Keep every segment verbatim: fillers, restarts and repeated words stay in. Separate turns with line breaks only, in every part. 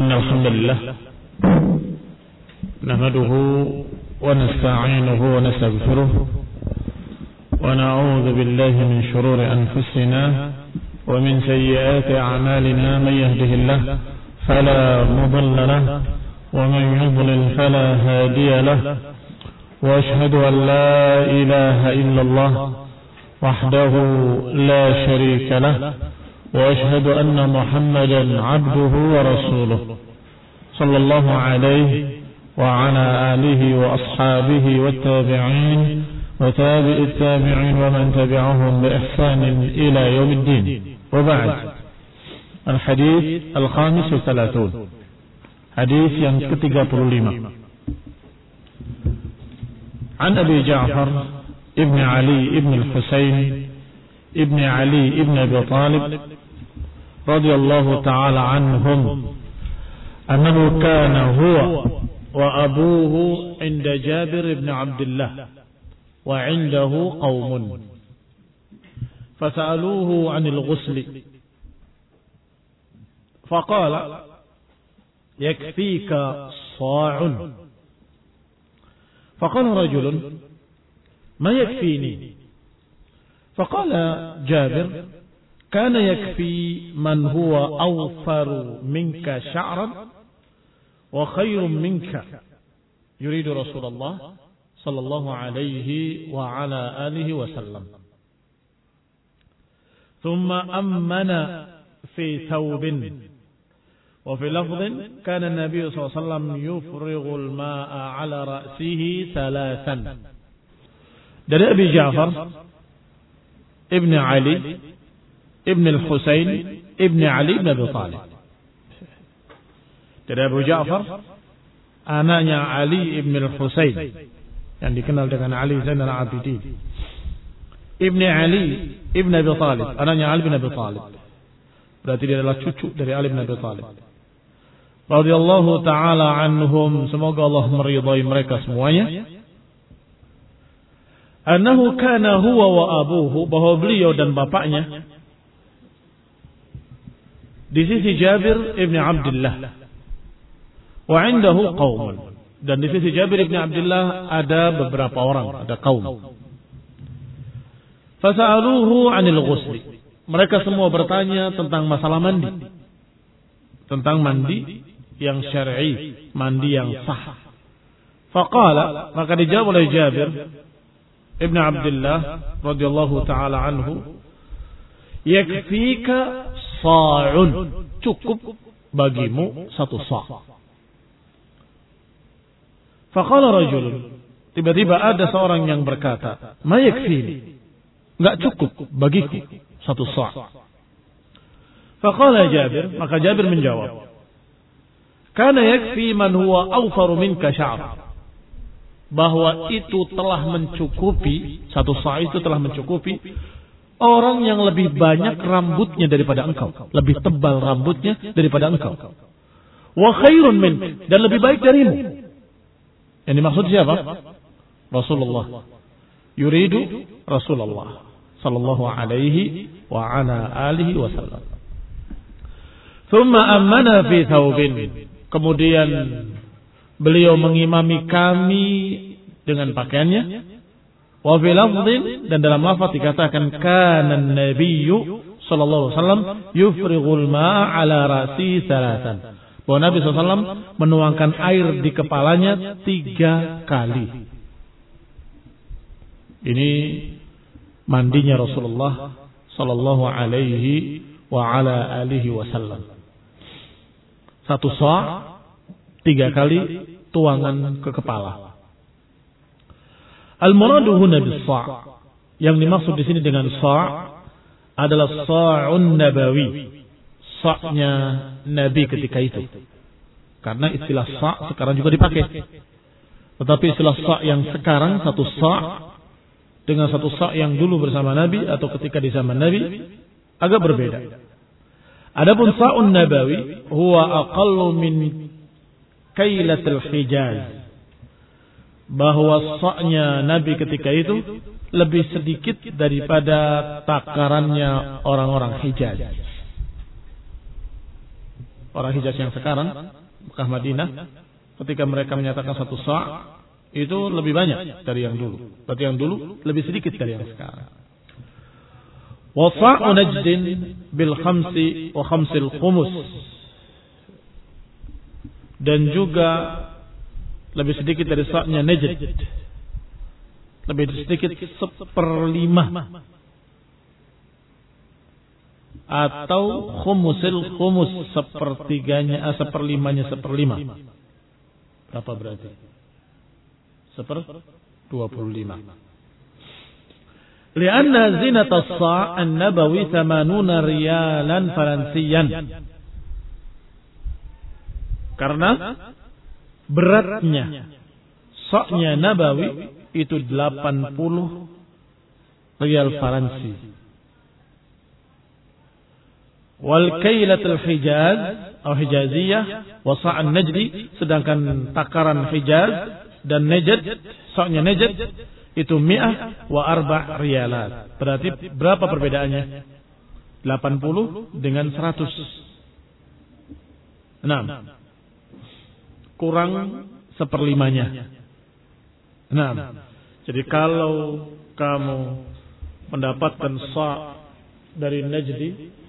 إن الحمد لله نحمده ونستعينه ونستغفره ونعوذ بالله من شرور أنفسنا ومن سيئات أعمالنا. من يهده الله فلا مضل له ومن يضلل فلا هادي له، وأشهد أن لا إله إلا الله وحده لا شريك له، وأشهد أن محمدا عبده ورسوله صلى الله عليه وعلى آله وأصحابه والتابعين وتابع التابعين ومن تبعهم بإحسان إلى يوم الدين. وبعد، الحديث الخامس والثلاثون، حديث yang ketiga puluh lima. عن أبي جعفر ابن علي ابن الحسين ابن علي ابن أبي طالب رضي الله تعالى عنهم أنه كان هو وأبوه عند جابر بن عبد الله وعنده قوم فسألوه عن الغسل فقال يكفيك صاع. فقال رجل ما يكفيني؟ فقال جابر كان يكفي من هو أوفر منك شعرا وخير منك يريد رسول الله صلى الله عليه وعلى آله وسلم. ثم أمن في ثوب، وفي لفظ كان النبي صلى الله عليه وسلم يفرغ الماء على رأسه ثلاثا. dari Abi Ja'far Ibn Ali Ibn al-Husain Ibn Ali Ibn Abi Talib. Dari Abu Ja'far, anaknya Ali Ibn al-Husain yang dikenal dengan Ali Zainal Abidin, Ibn Ali Ibn Abi Talib, anaknya Ali bin Abi Talib. Berarti dia adalah cucu dari Ali bin Abi Talib radhiyallahu ta'ala anhum, semoga Allah meridai mereka semuanya. Annahu kana huwa wa abuhu, bahwa beliau dan bapaknya di sisi Jabir ibn Abdullah, wa indahu qaumun, dan di sisi Jabir ibn Abdullah ada beberapa orang, ada kaum. Fasa'aluhu 'anil ghusli, mereka semua bertanya tentang masalah mandi, tentang mandi yang syar'i, mandi yang sah. Faqala, maka dijawab oleh Jabir ibn Abdullah radhiyallahu ta'ala anhu, yakfika sa'un, cukup bagimu satu sa'. Faqala rajulun, tiba-tiba ada seorang yang berkata, ma yakfini, enggak cukup bagiku satu sa'. Faqala Jabir, maka Jabir menjawab, kana yakfi man huwa awfaru minka sya'r, bahwa itu telah mencukupi, satu sa' itu telah mencukupi orang yang lebih banyak rambutnya daripada engkau, lebih tebal rambutnya daripada engkau. Wa khairun min, dan lebih baik darimu. Yang dimaksud siapa? Rasulullah. Yuridu Rasulullah sallallahu alaihi wa ala alihi wasallam. Thumma ammana fi thawbin, kemudian beliau mengimami kami dengan pakaiannya. Wa fi lafdhin, dan dalam lafaz dikatakan kana an-nabiyyu sallallahu alaihi wasallam yufrighul ma'a ala ra'si thalathan, bahwa Nabi sallallahu alaihi wasallam menuangkan air di kepalanya tiga kali. Ini mandinya Rasulullah sallallahu alaihi wa ala alihi wasallam. Satu sa', tiga kali tuangan ke kepala. Al-muradu huna bis-sa', yang dimaksud di sini dengan sa' adalah sa'un nabawi, sa'-nya Nabi ketika itu. Karena istilah sa' sekarang juga dipakai. Tetapi istilah sa' yang sekarang, satu sa' dengan satu sa' yang dulu bersama Nabi atau ketika di zaman Nabi, agak berbeda. Adapun sa'un nabawi huwa aqallu min kailatul hijaz, bahwa sa'-nya Nabi ketika itu lebih sedikit daripada takarannya orang-orang Hijaz. orang Hijaz yang sekarang, Mekah Madinah, ketika mereka menyatakan satu sa' itu lebih banyak dari yang dulu. Berarti yang dulu lebih sedikit dari yang sekarang. Wa sa'u Najdin bil khamsi wa khamsil khumus. Dan juga lebih sedikit dari sa'nya Najd. Lebih sedikit seperlima. Atau khumusil khumus, sepertiganya, eh, seperlimanya seperlima. Berapa berarti? Seper dua puluh lima. Lianna zinat as-sa' an-nabawi thamanuna riyalan faransiyan. Karena beratnya sa' nabawi itu delapan puluh rial Faransi. Wal kailatul Hijaz atau Hijaziyah wa sa'an Najdi, sedangkan takaran Hijaz dan Najd, sa'nya Najd itu mi'ah wa arba' riyalat. Berarti berapa perbedaannya? delapan puluh dengan seratus. enam. Kurang seperlimanya. enam. Jadi kalau kamu mendapatkan sa' dari Najdi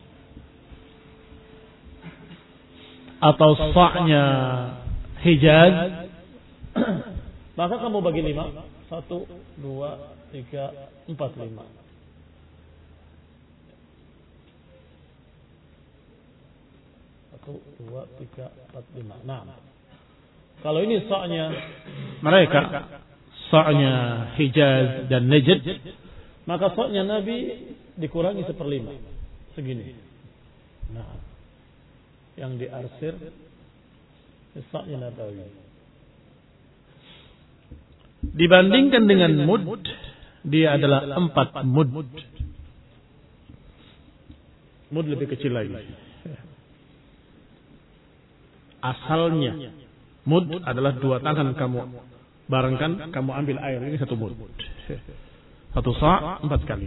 atau sa'nya Hijaz, maka kamu bagi lima. Satu, dua, tiga, empat, lima. Satu, dua, tiga, empat, lima. Nah, kalau ini sa'nya mereka, sa'nya Hijaz dan Najd, maka sa'nya Nabi dikurangi seperlima. Segini. Nah, yang diarsir sa'nya Nabawi. Dibandingkan dengan mud, dia adalah empat mud. Mud lebih kecil lagi. Asalnya mud adalah dua tangan kamu barengkan, kamu ambil air, ini satu mud. Satu sa' empat kali.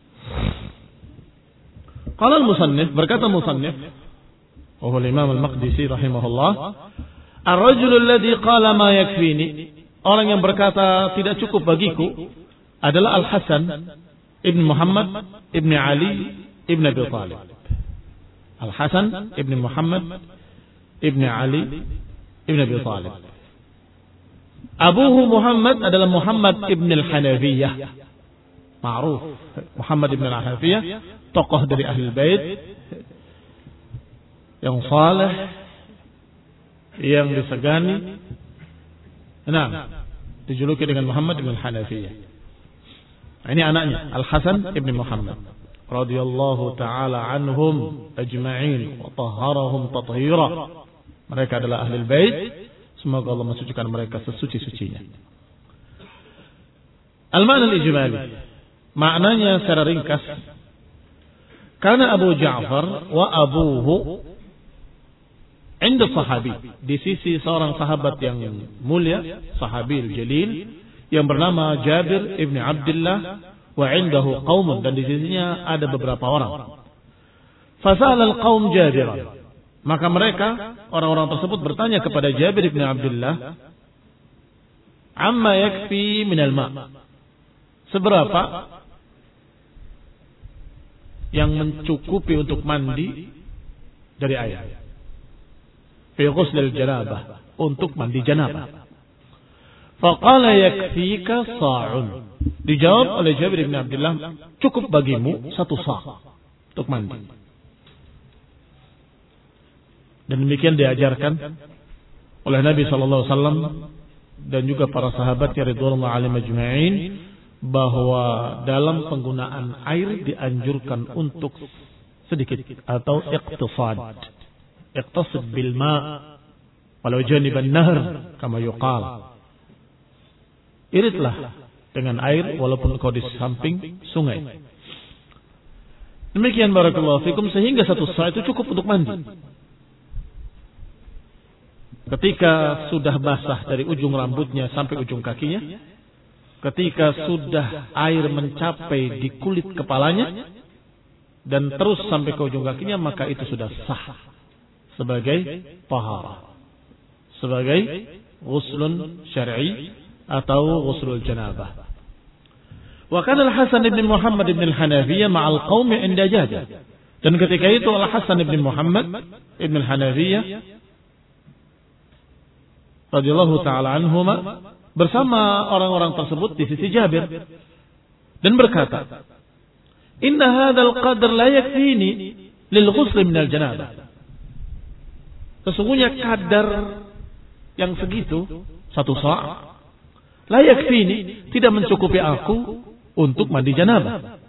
Qala al-musannif, berkata musannif وهو الإمام المقدسي رحمه الله الرجل الذي قال ما يكفيني, orang yang berkata tidak cukup bagiku adalah Al-Hasan ibn Muhammad ibn Ali ibn Abi Talib. Al-Hasan ibn Muhammad ibn Ali ibn Abi Talib. Abuhu Muhammad adalah Muhammad ibn al-Hanafiyah, ma'ruf. Muhammad ibn al-Hanafiyah, tokoh dari Ahlul Bait yang saleh, yang disegani. Nah, dijuluki dengan Muhammad bin Hanafiyah. Ini anaknya Al-Hasan ibn Muhammad radhiyallahu taala anhum ajma'in wa tahharahum tathira. Mereka adalah Ahlul Bait, semoga Allah mensucikan mereka sesuci-sucinya. Al-ma'na al-ijmali, maknanya secara ringkas, karena Abu Ja'far wa abuhu inda sahabi, di sisi seorang sahabat yang mulia, sahabil jalil yang bernama Jabir ibn Abdullah, wa indahu qaumun, dan di sisinya ada beberapa orang. Fasal al-qaum Jabir, maka mereka orang-orang tersebut bertanya kepada Jabir ibn Abdullah, amma yakfi minal ma', seberapa yang mencukupi untuk mandi dari air, fi ghuslil janabah, untuk mandi janabah. Faqala yakfika sa'un, dijawab oleh Jabir bin Abdullah, cukup bagimu satu sa' untuk mandi. Dan demikian diajarkan oleh Nabi sallallahu alaihi wasallam dan juga para sahabatnya radhiyallahu alaihim ajma'in, bahwa dalam penggunaan air dianjurkan untuk sedikit atau iqtisad. Iqtasid bil ma' walau janiban nahr kama yuqal. Iritlah dengan air walaupun kau di samping sungai. Demikian barakallahu fikum, sehingga satu sa' itu cukup untuk mandi. Ketika sudah basah dari ujung rambutnya sampai ujung kakinya, ketika sudah air mencapai di kulit kepalanya dan terus sampai ke ujung kakinya, maka itu sudah sah sebagai taharah, sebagai ghuslun syar'i atau ghuslul janabah. Wa kana Al-Hasan bin Muhammad bin Al-Hanafiyah ma'al qaumi 'inda Jabir. Dan ketika itu Al-Hasan bin Muhammad bin Al-Hanafiyah radhiyallahu taala anhuma bersama orang-orang tersebut di sisi Jabir dan berkata, "Inna hadzal qadr la yakfini lil ghusl min al-janabah." Sesungguhnya kadar yang segitu, satu sa', la yakfini, tidak mencukupi aku untuk mandi janabah.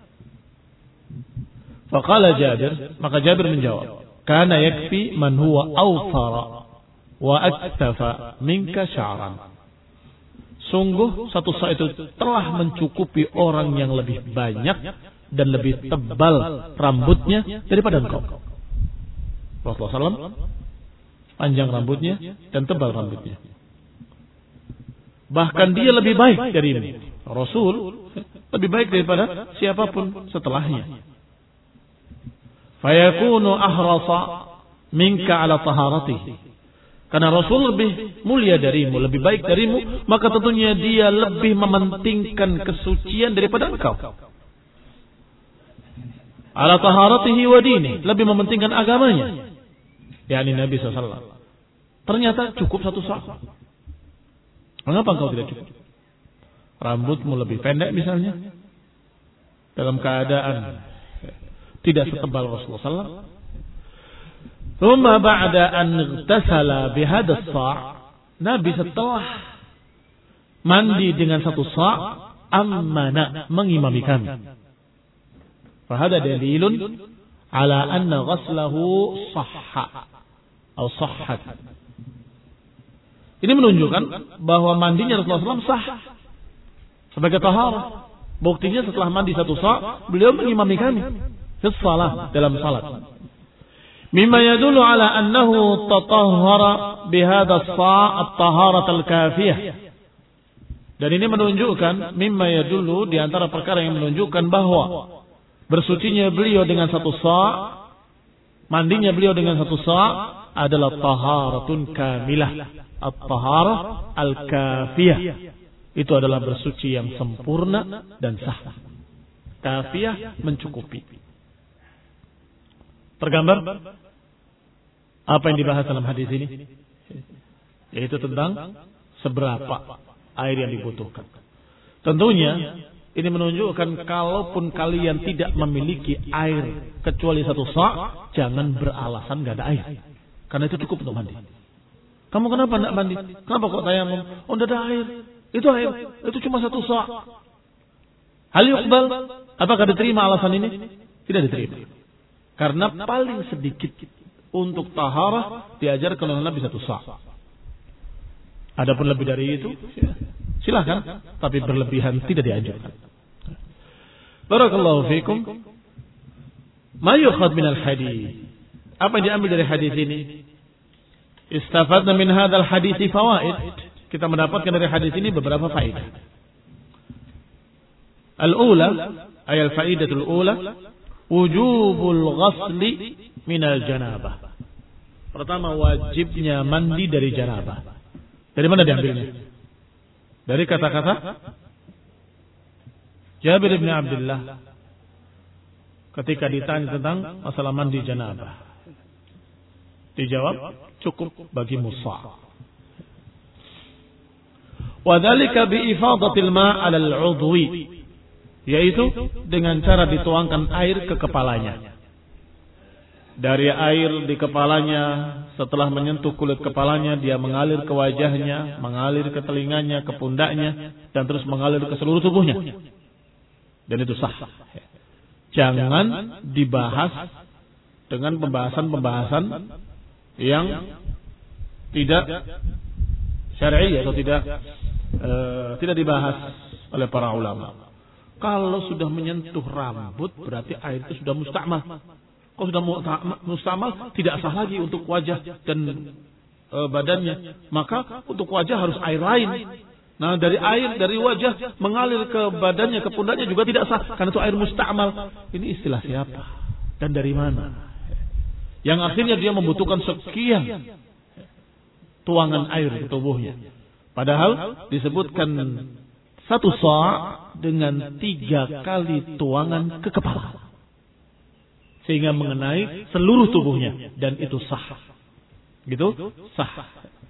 Faqala Jabir, maka Jabir menjawab, "Kana yakfi man huwa awfara wa aktafa minka sya'ran." Sungguh satu sa' itu telah mencukupi orang yang lebih banyak dan lebih tebal rambutnya daripada engkau. Rasulullah shallallahu alaihi wasallam panjang rambutnya dan tebal rambutnya. Bahkan dia lebih baik darimu. Rasul lebih baik daripada siapapun setelahnya. Fayakunu ahrasa minka ala taharatihi. Karena Rasul lebih mulia darimu, lebih baik darimu, maka tentunya dia lebih mementingkan kesucian daripada engkau. Ala taharatihi wa dini, lebih mementingkan agamanya. yakni Nabi sallallahu alaihi wasallam. Ternyata cukup satu sa'. Mengapa engkau tidak cukup? Rambutmu lebih pendek misalnya, dalam keadaan tidak setebal Rasulullah sallallahu alaihi wasallam. Thumma ba'da an ightasala bihadha as-sa', Nabi setelah mandi dengan satu sa', ammana, mengimami kami. Fahada dalilun ala anna ghaslahu sahha atau sahhat. Ini menunjukkan bahwa mandinya Rasulullah sallallahu alaihi wasallam sah sebagai taharah. Buktinya setelah mandi satu sa', beliau mengimami kami fi shalah, dalam salat. Mimma yadullu ala annahu tatahhara bihadha as-sa' at-taharat al-kafiyah. Dan ini menunjukkan, mimma yadullu, di antara perkara yang menunjukkan bahwa bersucinya beliau dengan satu sa', mandinya beliau dengan satu sa' adalah taharatun kamilah, at-taharah al-kafiyah. Itu adalah bersuci yang sempurna dan sah. Kafiyah, mencukupi. Tergambar apa yang dibahas dalam hadis ini, yaitu tentang seberapa air yang dibutuhkan. Tentunya ini menunjukkan kalaupun kalian tidak memiliki air kecuali satu sa', jangan beralasan gak ada air, karena itu cukup untuk mandi. Kamu kenapa tidak mandi? Kenapa kok tayamum? Oh, tidak ada air. Itu air, itu cuma satu sa'. Hal yuqbal, apakah diterima alasan ini? Tidak diterima. Karena paling sedikit untuk taharah diajarkan oleh Nabi satu sa'. Adapun lebih dari itu, silakan, tapi berlebihan tidak dianjurkan. Barakallahu fikum. Ma yukhad min al-hadis. Apa yang diambil dari hadis ini? Istafadna min hadzal hadits fawaid. Kita mendapatkan dari hadis ini beberapa faedah. Al-ula, ay al-faidatul ula, wujubul ghasli minal janabah. Pertama, wajibnya mandi dari janabah. Dari mana diambilnya? Dari kata-kata Jabir bin Abdullah ketika ditanya tentang masalah mandi janabah. Dijawab, cukup bagi musa'. Wa dzalika bi ifadatil ma' 'ala al-'udwi, yaitu dengan cara dituangkan air ke kepalanya. Dari air di kepalanya, setelah menyentuh kulit kepalanya, dia mengalir ke wajahnya, mengalir ke telinganya, ke pundaknya, dan terus mengalir ke seluruh tubuhnya. Dan itu sah. Jangan dibahas dengan pembahasan-pembahasan yang tidak syar'i atau tidak uh, tidak dibahas oleh para ulama. Kalau sudah menyentuh rambut, berarti air itu sudah mustamal. Kalau sudah mustamal, tidak sah lagi untuk wajah dan e, badannya. Maka untuk wajah harus air lain. Nah, dari air, dari wajah mengalir ke badannya, ke pundaknya juga tidak sah. Karena itu air mustamal. Ini istilah siapa? Dan dari mana? Yang akhirnya dia membutuhkan sekian tuangan air di tubuhnya. Padahal disebutkan satu sa' dengan tiga kali tuangan ke kepala. Sehingga mengenai seluruh tubuhnya. Dan itu sah. Gitu? Sah.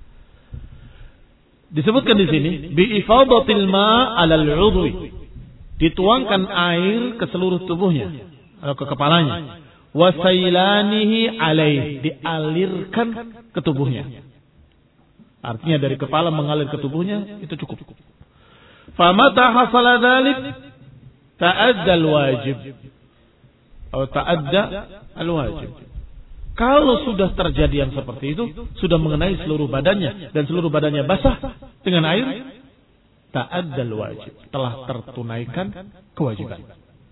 Disebutkan di sini. Bi'ifadatil ma' alal udwi. Dituangkan air ke seluruh tubuhnya. Atau ke kepalanya. Wasailanihi alaih. Dialirkan ke tubuhnya. Artinya dari kepala mengalir ke tubuhnya. Itu cukup. Famata hasala dzalik ta'adda al-wajib. Atau ta'adda al-wajib. Kalau sudah terjadi yang seperti itu, sudah mengenai seluruh badannya dan seluruh badannya basah dengan air, ta'adda al-wajib, telah tertunaikan kewajiban.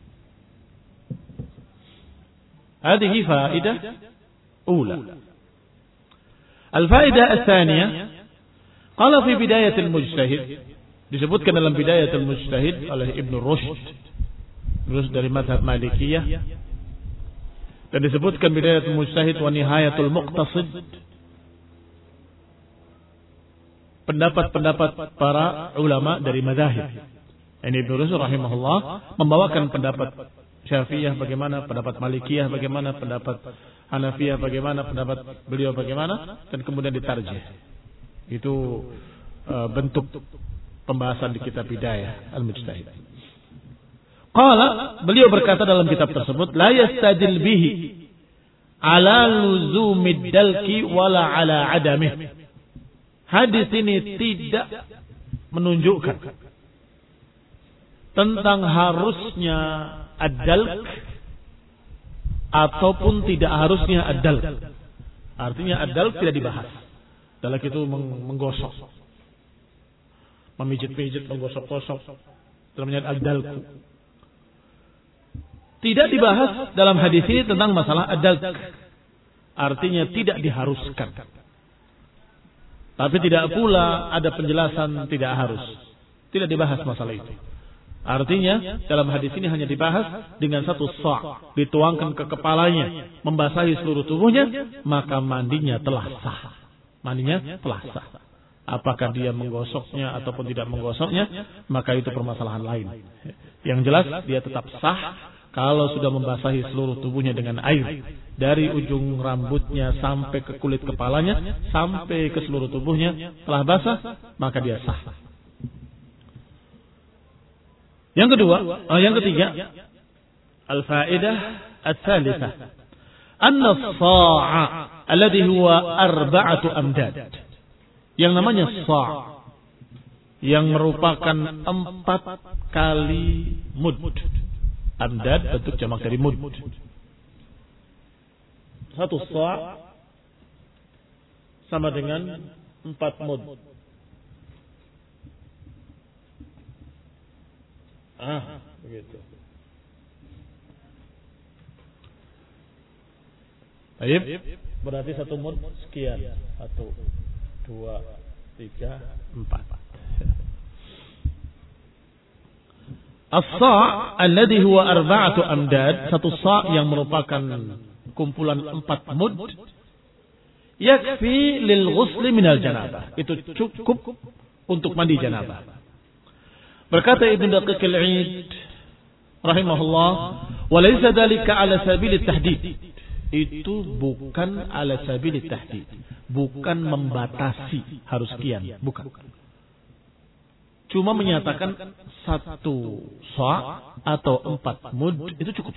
Hadhihi faidah ula. Al-faidah ats-tsaniyah, qala fi bidayatil mujtahid, disebutkan dalam bidayatul mujtahid oleh Ibnu Rushd, Rushd dari mazhab Malikiyah, dan disebutkan bidayatul mujtahid wa nihayatul muqtasid, pendapat-pendapat para ulama dari mazhab. Ini Ibnu Rushd rahimahullah membawakan pendapat Syafi'iyah bagaimana, pendapat Malikiyah bagaimana, pendapat Hanafiyah bagaimana, pendapat beliau bagaimana, dan kemudian ditarjih. Itu uh, bentuk pembahasan di kitab Bidayah Al-Mujtahid. Qala, beliau berkata dalam kitab tersebut, la yastadil bihi ala luzumid dalki wala ala adamih. Hadis ini tidak menunjukkan tentang harusnya ad-dalk ataupun tidak harusnya ad-dalk. Artinya ad-dalk tidak dibahas. Dalk itu menggosok, memijit-mijit, menggosok-gosok. Namanya ad-dalku. Tidak dibahas dalam hadis ini tentang masalah ad-dalk. Artinya tidak diharuskan. Tapi tidak pula ada penjelasan tidak harus. Tidak dibahas masalah itu. Artinya dalam hadis ini hanya dibahas dengan satu sa' dituangkan ke kepalanya, membasahi seluruh tubuhnya, maka mandinya telah sah. Mandinya telah sah. Apakah dia menggosoknya ataupun tidak menggosoknya, maka itu permasalahan lain. Yang jelas dia tetap sah kalau sudah membasahi seluruh tubuhnya dengan air. Dari ujung rambutnya sampai ke kulit kepalanya, sampai ke seluruh tubuhnya telah basah, maka dia sah. Yang kedua, oh yang ketiga, al-faidah ats-tsalitsah. Anna as-sa'a alladhi huwa arba'atu amdad. Yang namanya sa' yang merupakan empat kali mud. Amdad bentuk jamak dari mud. Satu sa' sama dengan empat mud. Ah, begitu. Baik, berarti satu mud sekian. Satu, dua, tiga, empat. As-sa' alladhi huwa arba'atu amdad, satu sa' yang merupakan kumpulan empat mud, yakfi lil ghusli minal janabah. Itu cukup untuk mandi janabah. Berkata Ibnu Daqiq al-Id rahimahullah, wa laysa dzalika ala sabil at-tahdid. Itu bukan ala sabil at-tahdid, bukan membatasi harus sekian, bukan. Cuma menyatakan satu sa' atau empat mud itu cukup.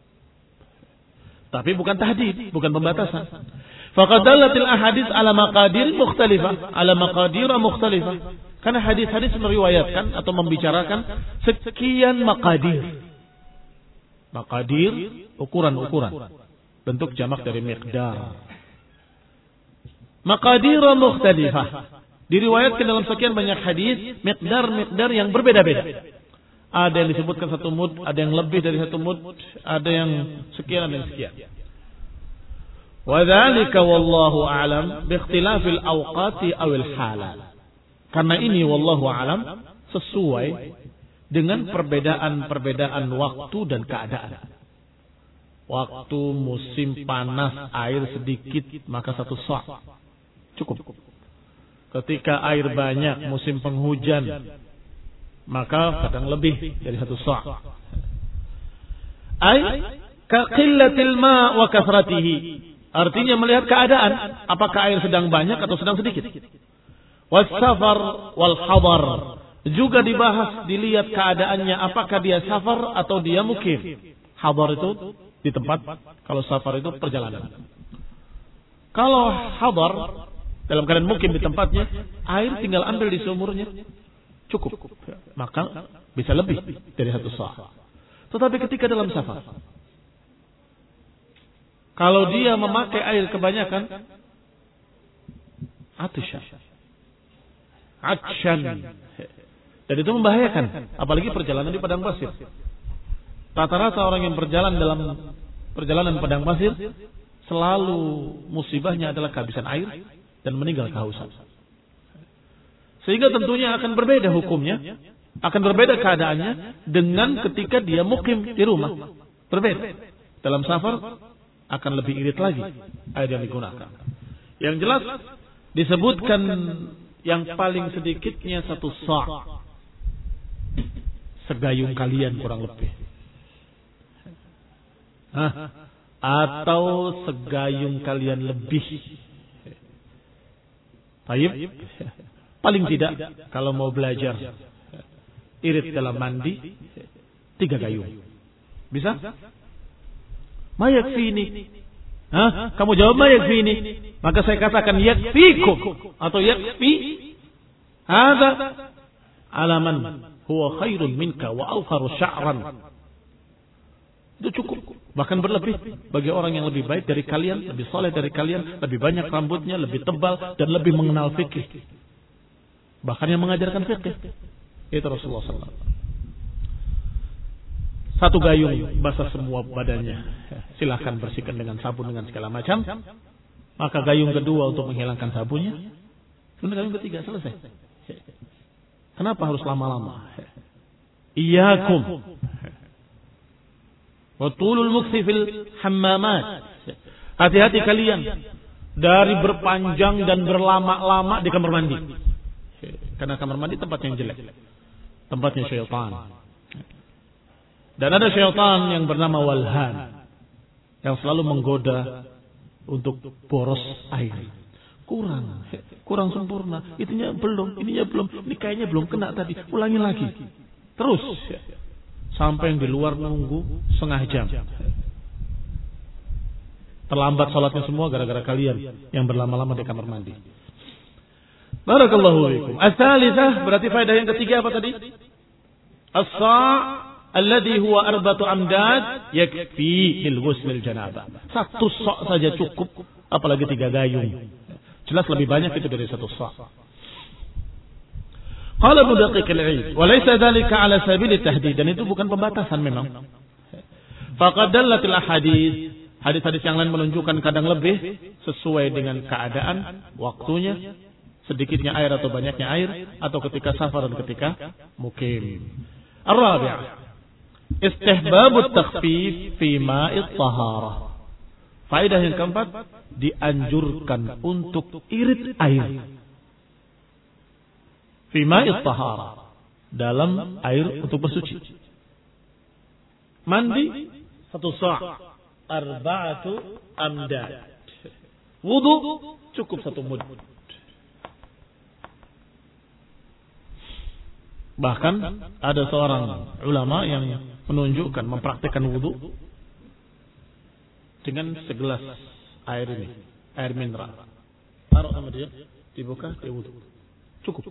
Tapi bukan tahdid, bukan pembatasan. Faqad dallatil ahadits ala maqadir mukhtalifah, ala maqadir mukhtalifah. Karena hadis-hadis meriwayatkan atau membicarakan sekian maqadir. Maqadir, ukuran-ukuran. Bentuk jamak dari miqdar. Maqadir mukhtalifah. Diriwayatkan dalam sekian banyak hadis, miqdar-miqdar yang berbeda-beda. Ada yang disebutkan satu mud, ada yang lebih dari satu mud, ada yang sekian, ada yang sekian. Wa dzalika wallahu a'lam bi ikhtilafil awqati awil halal. Karena ini wallahu a'lam sesuai dengan perbedaan-perbedaan waktu dan keadaan. Waktu musim panas air sedikit maka satu sa' cukup. Ketika air banyak musim penghujan maka kadang lebih dari satu sa'. Ai ka qillatil ma' wa kasratihi. Artinya melihat keadaan, apakah air sedang banyak atau sedang sedikit. Was safar wal hadar. Juga dibahas, dilihat keadaannya, apakah dia safar atau dia mukim. Hadar itu di tempat, kalau safar itu perjalanan. Kalau hadar dalam keadaan mukim di tempatnya, air tinggal ambil di sumurnya, cukup. Maka bisa lebih dari satu sa'. Tetapi ketika dalam safar, kalau dia memakai air kebanyakan, atisha, atshan, dan itu membahayakan, apalagi perjalanan di padang pasir. Rata-rata orang yang berjalan dalam perjalanan padang pasir selalu musibahnya adalah kehabisan air dan meninggal kehausan. Sehingga tentunya akan berbeda hukumnya, akan berbeda keadaannya dengan ketika dia mukim di rumah. Berbeda. Dalam safar akan lebih irit lagi air yang digunakan. Yang jelas disebutkan yang paling sedikitnya satu sa', segayung kalian kurang lebih. Hah? Atau segayung kalian lebih. Baik. Paling tidak kalau mau belajar irit dalam mandi tiga gayung. Bisa? Ma yakfini. Hah? Kamu jawab ma yakfini. Maka saya katakan yakfikum atau yakfi. Hadza alaman huwa khairun minka wa awfaru sya'ran. Itu cukup. Bahkan berlebih bagi orang yang lebih baik dari kalian, lebih soleh dari kalian, lebih banyak rambutnya, lebih tebal, dan lebih mengenal fikih. Bahkan yang mengajarkan fikih. Itu Rasulullah sallallahu alaihi wasallam. Satu gayung basah semua badannya. Silahkan bersihkan dengan sabun dengan segala macam. Maka gayung kedua untuk menghilangkan sabunnya. Kemudian gayung ketiga selesai. Kenapa harus lama-lama? Iyyakum wa tulul mukthi fil hammamat. Hati-hati kalian dari berpanjang dan berlama-lama di kamar mandi. Karena kamar mandi tempat yang jelek. Tempatnya syaitan. Dan ada syaitan yang bernama Walhan yang selalu menggoda untuk boros air. Kurang, kurang sempurna. Itunya belum, ininya belum, ini kayaknya belum kena tadi. Ulangi lagi. Terus sampai yang di luar nunggu setengah jam. Terlambat sholatnya semua gara-gara kalian yang berlama-lama di kamar mandi. Barakallahu fiikum. As-salisah berarti faedah yang ketiga apa tadi? As-sa' alladhi huwa arbatu amdad yakfi lil ghusl janabah. Satu sa' saja cukup, apalagi tiga gayung. Jelas lebih banyak itu dari satu sa'. Qala Ibnu Daqiq al-Eid, wa laysa dhalika ala sabil at-tahdid, dan itu bukan pembatasan memang. Faqad dallatil ahadits, hadis-hadis yang lain menunjukkan kadang lebih sesuai dengan keadaan, waktunya, sedikitnya air atau banyaknya air, atau ketika safar dan ketika mukim. Ar-rabi', istihbabut takhfif fi ma'it taharah. Faedah yang keempat, dianjurkan untuk irit air fi ma'it taharah, dalam air untuk bersuci. Mandi satu sa', arba'atu amdad. Wudu cukup satu mud. Bahkan ada seorang ulama yang menunjukkan, mempraktikkan wudu dengan segelas air ini, air mineral. Taruh sama dia, dibuka, dia wudu. Cukup.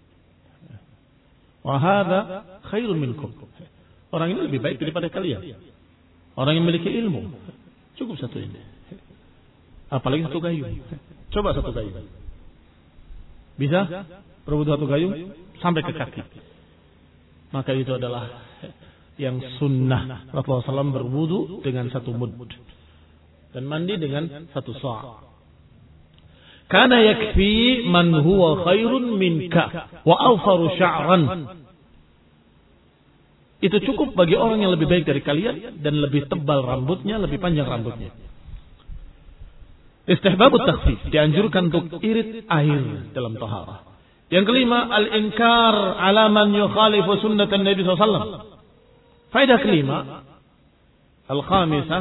Wa hadza khairun minkum. Orang ini lebih baik daripada kalian. Orang yang memiliki ilmu. Cukup satu ini. Apalagi satu gayung. Coba satu gayung. Bisa berwudu satu gayung sampai ke kaki. Maka itu adalah yang sunnah. Rasulullah shallallahu alaihi wasallam berwudu dengan satu mud dan mandi dengan satu sa'. Kana yakfi man huwa khairun minka wa awfaru sya'ran. itu cukup bagi orang yang lebih baik dari kalian dan lebih tebal rambutnya, lebih panjang rambutnya. Istihbabut takhfif, dianjurkan untuk irit air dalam taharah. Yang kelima, al-inkar ala man yukhalifu sunnatan Nabi sallallahu alaihi wasallam. Faedah kelima, al-khamisah,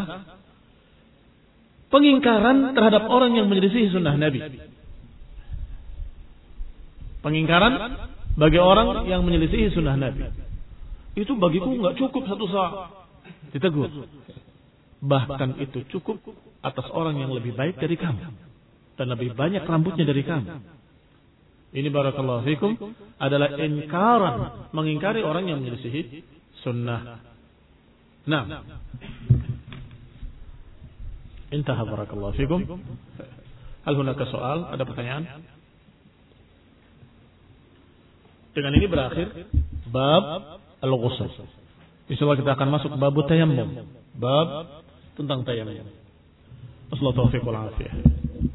pengingkaran terhadap orang yang menyelisih sunnah Nabi. Pengingkaran bagi orang yang menyelisih sunnah Nabi. Itu bagiku nggak cukup satu saat. Ditegur. Bahkan itu cukup atas orang yang lebih baik dari kamu. Dan lebih banyak rambutnya dari kamu. Ini barakallahu fikum adalah ingkaran. Mengingkari orang yang menyelisihi sunnah. Nah. Intaha barakallahu fikum. Hal hunaka soal? Ada pertanyaan? Dengan ini berakhir bab al-ghusl. Insyaallah kita akan masuk bab tayammum. Bab tentang tayammum. Wassallallahu taufiq wal afiyah.